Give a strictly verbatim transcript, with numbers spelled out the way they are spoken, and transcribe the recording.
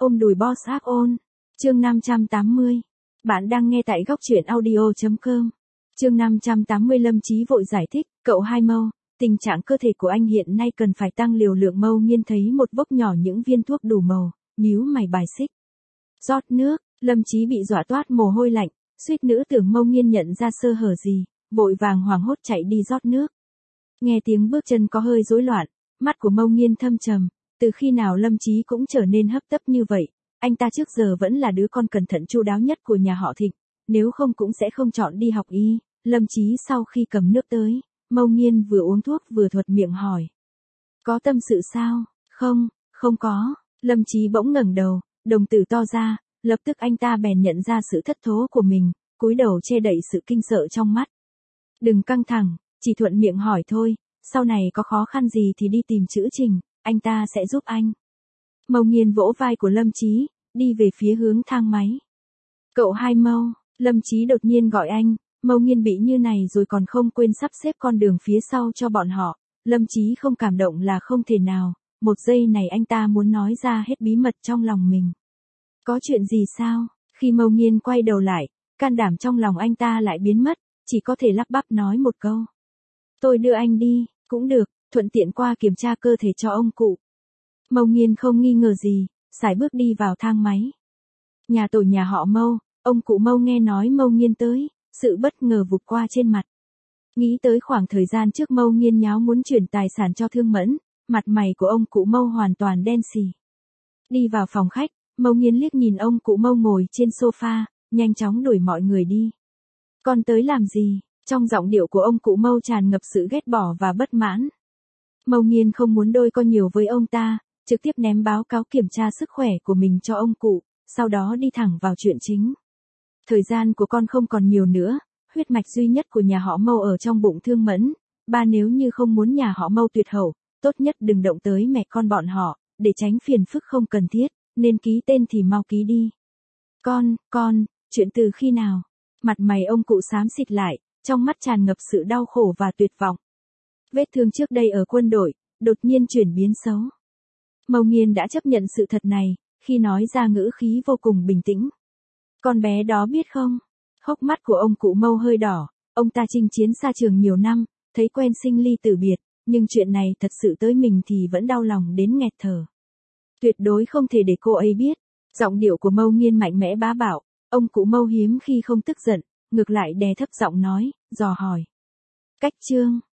Ôm đùi boss áp ôn. Chương năm trăm tám mươi. Bạn đang nghe tại góc truyện audio chấm com. Chương năm trăm tám mươi Lâm Chí vội giải thích, cậu Hai Mâu, tình trạng cơ thể của anh hiện nay cần phải tăng liều lượng. Mâu Nghiên thấy một vốc nhỏ những viên thuốc đủ màu, nhíu mày bài xích. Rót nước, Lâm Chí bị dọa toát mồ hôi lạnh, suýt nữa tưởng Mâu Nghiên nhận ra sơ hở gì, vội vàng hoảng hốt chạy đi rót nước. Nghe tiếng bước chân có hơi rối loạn, mắt của Mâu Nghiên thâm trầm, từ khi nào Lâm Chí cũng trở nên hấp tấp như vậy, anh ta trước giờ vẫn là đứa con cẩn thận chu đáo nhất của nhà họ Thịnh, nếu không cũng sẽ không chọn đi học y. Lâm Chí sau khi cầm nước tới, Mâu Nghiên vừa uống thuốc vừa thuật miệng hỏi. Có tâm sự sao? Không, không có. Lâm Chí bỗng ngẩng đầu, đồng tử to ra, lập tức anh ta bèn nhận ra sự thất thố của mình, cúi đầu che đậy sự kinh sợ trong mắt. Đừng căng thẳng, chỉ thuận miệng hỏi thôi, sau này có khó khăn gì thì đi tìm chữ Trình, anh ta sẽ giúp anh. Mâu Nghiên vỗ vai của Lâm Chí, đi về phía hướng thang máy. Cậu Hai Mâu, Lâm Chí đột nhiên gọi anh, Mâu Nghiên bị như này rồi còn không quên sắp xếp con đường phía sau cho bọn họ. Lâm Chí không cảm động là không thể nào, một giây này anh ta muốn nói ra hết bí mật trong lòng mình. Có chuyện gì sao? Khi Mâu Nghiên quay đầu lại, can đảm trong lòng anh ta lại biến mất, chỉ có thể lắp bắp nói một câu. Tôi đưa anh đi, cũng được, thuận tiện qua kiểm tra cơ thể cho ông cụ. Mâu Nghiên không nghi ngờ gì, sải bước đi vào thang máy. Nhà tổ nhà họ Mâu, ông cụ Mâu nghe nói Mâu Nghiên tới, sự bất ngờ vụt qua trên mặt. Nghĩ tới khoảng thời gian trước Mâu Nghiên nháo muốn chuyển tài sản cho Thương Mẫn, mặt mày của ông cụ Mâu hoàn toàn đen xì. Đi vào phòng khách, Mâu Nghiên liếc nhìn ông cụ Mâu ngồi trên sofa, nhanh chóng đuổi mọi người đi. Con tới làm gì? Trong giọng điệu của ông cụ Mâu tràn ngập sự ghét bỏ và bất mãn. Mâu Nghiên không muốn đôi co nhiều với ông ta, trực tiếp ném báo cáo kiểm tra sức khỏe của mình cho ông cụ, sau đó đi thẳng vào chuyện chính. Thời gian của con không còn nhiều nữa, huyết mạch duy nhất của nhà họ Mâu ở trong bụng Thương Mẫn, ba nếu như không muốn nhà họ Mâu tuyệt hậu, tốt nhất đừng động tới mẹ con bọn họ, để tránh phiền phức không cần thiết, nên ký tên thì mau ký đi. Con, con, chuyện từ khi nào? Mặt mày ông cụ xám xịt lại, trong mắt tràn ngập sự đau khổ và tuyệt vọng. Vết thương trước đây ở quân đội, đột nhiên chuyển biến xấu. Mâu Nghiên đã chấp nhận sự thật này, khi nói ra ngữ khí vô cùng bình tĩnh. Con bé đó biết không? Hốc mắt của ông cụ Mâu hơi đỏ, ông ta chinh chiến xa trường nhiều năm, thấy quen sinh ly tử biệt, nhưng chuyện này thật sự tới mình thì vẫn đau lòng đến nghẹt thở. Tuyệt đối không thể để cô ấy biết. Giọng điệu của Mâu Nghiên mạnh mẽ bá đạo, ông cụ Mâu hiếm khi không tức giận, ngược lại đè thấp giọng nói, dò hỏi. Cách Trương,